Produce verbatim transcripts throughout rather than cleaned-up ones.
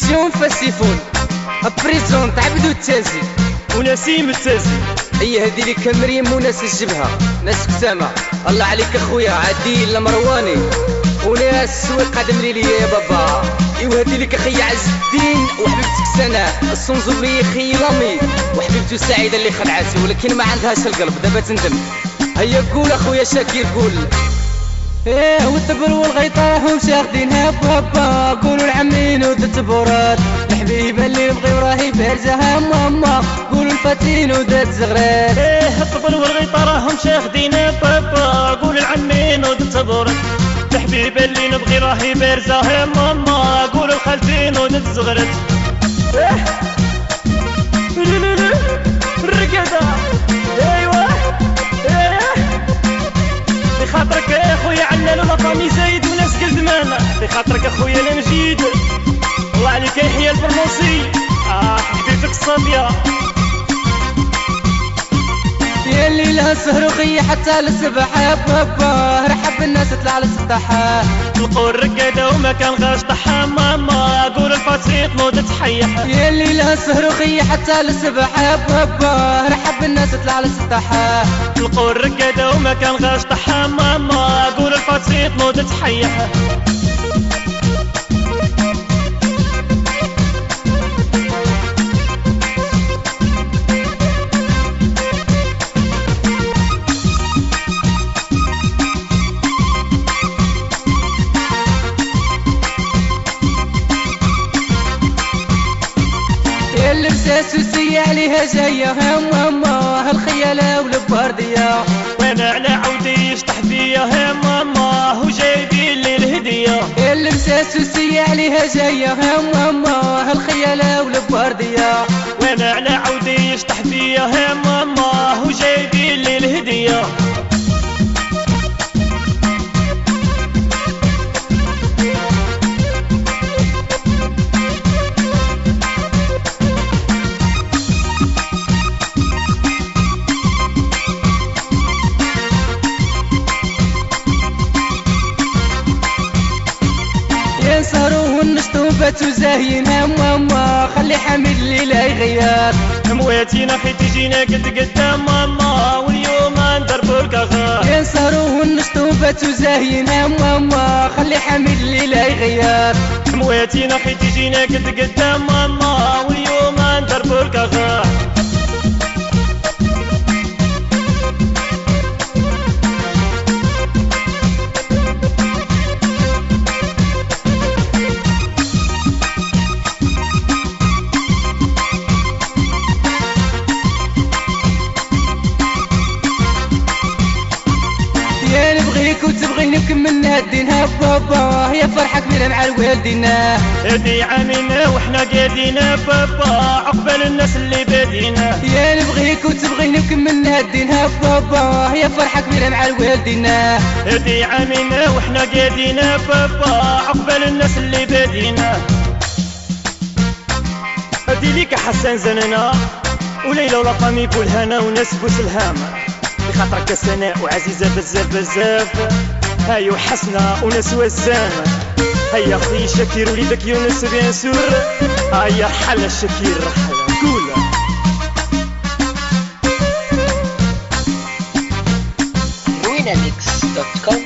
اديكسيون فاسيفون بريزون تاع عبدو التازي ونسيم التازي. هي هذه اللي كمريم وناس الجبهه، ناس كسامه. الله عليك اخويا عادل المرواني وناس السويق قادم لي ليا يا بابا. ايوا هذه لك اخي عز الدين وحبيبتك سناء الصنزوري خي لامي وحبيبته سعيده اللي خلعاتي ولكن ما عندهاش القلب دابا تندم. هيا قول اخويا شاكير قول. ايه والتبر والغيطة راهم شاخدينها بابا. قولوا العمين ود التبورات الحبيبة اللي بغي وراهي بارزها ماما. قولوا الفاتين ودات زغرات. ايه الطبل والغيطة راهم شاخدينها بابا. قولوا العمين ود التبورات الحبيبة اللي نبغي راهي بارزها ماما. قولوا الخالتين ودات زغرات. ايه الرقادة ايوا بخاطرك يا خويا علال ولا فامي زايد وناس قلدمان. بخاطرك اخويا المجيد الله عليك يحيى البرنوسي. اه حبيبتك الصافية يا الليلة سهروا خي حتى للصباح يا بابا. رحب الناس طلع للسطاحة تلقوا الرقادة وما كان غاش طحا ماما. قول الفاتريق نود تحيح. يا الليلة سهروا خي حتى للصباح يا بابا. رحب الناس طلع للسطاحة تلقوا الرقادة وما كان غاش طحا ماما. قول الفاتريق نود تحيح. اللبسة سوسية عليها جاية هم ماما. هالخيالة والباردية وانا على عودي يشطح فيا يا ماما. وجايبين لي الهدية. اللبسة سوسية عليها جاية هم ماما. هالخيالة والباردية وانا على عودي يشطح فيا يا ماما. وجايبين لي الهدية. سهروا ونشطوا باتوا زاهيين ماما. خلي حميد الليلة يغير. مواتينا خي تجينا قد قدام ماما. واليوم ندربوا الكافار. يا سهروا ونشطوا باتوا زاهيين ماما. خلي حميد الليلة يغير. مواتينا خي تجينا قد قدام ماما. واليوم ندربوا الكافار. نبغيك وتبغيني نكمل الدين بابا. يا فرحة كبيرة مع الوالدينا. هادي عامينا وحنا قاعدين بابا. عقبال الناس اللي بادينا. يا نبغيك وتبغيني نكمل الدين بابا. يا فرحة كبيرة مع الوالدينا. هادي عامينا وحنا قاعدين بابا. عقبال الناس اللي بادينا. هادي ليك حسن زننا وليلى ولا فامي بولهانا وناس بوسلهام. بخاطرك سناء وعزيزة بزاف بزاف. هاي وحسنة وناس وزان. هيا اختي شكير وليدك يونس بيان سور. هيا رحل الشكير رحل قول. ويناميكس دوت كوم.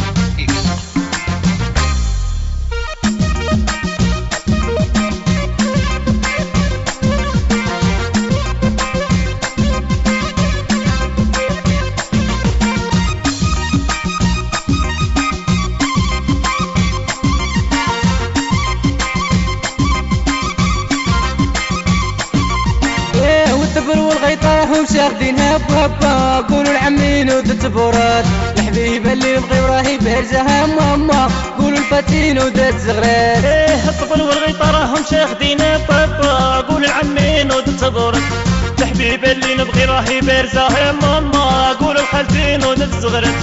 التبر والغيطة راهم شاخدينها بابا. قولوا العمين ود التبورات الحبيبة اللي بغي وراهي بارزها ماما. قولوا الفاتين ودات زغرات. ايه الطبل والغيطة راهم شاخدينها بابا. قولوا العمين ود التبورات الحبيبة اللي نبغي راهي بارزها ماما. قولوا الخالتين ودات زغرات.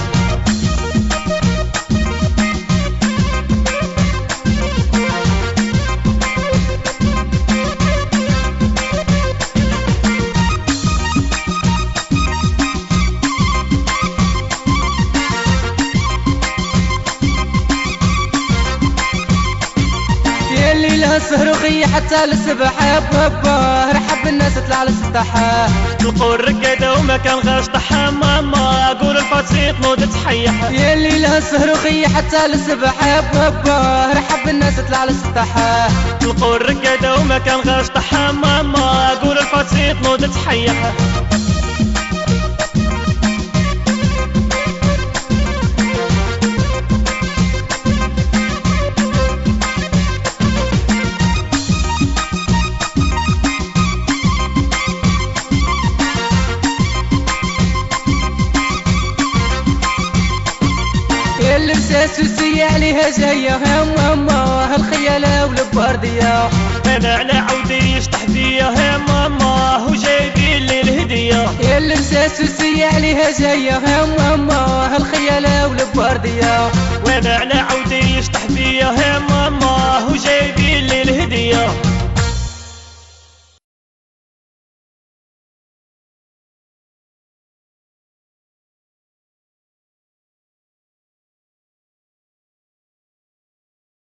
لا سهر وخي حتى للسبح بابا رحب الناس طلع للسطح تلقوا الرقادة وما كان غاش طحا ماما قول الفاتيط نوض تحيح يلي لا سهر وخي حتى للسبح بابا رحب الناس طلع للسطح تلقوا الرقادة وما كان غاش طحا ماما قول الفاتيط نوض تحيح اللبسة سوسية عليها جاية هم ماما هالخيالة والباردية انا على عودي يشطح بيا يا ماما وجايبين لي الهدية اللبسة سوسية عليها جاية هم ماما هالخيالة والباردية وانا على عودي يشطح بيا يا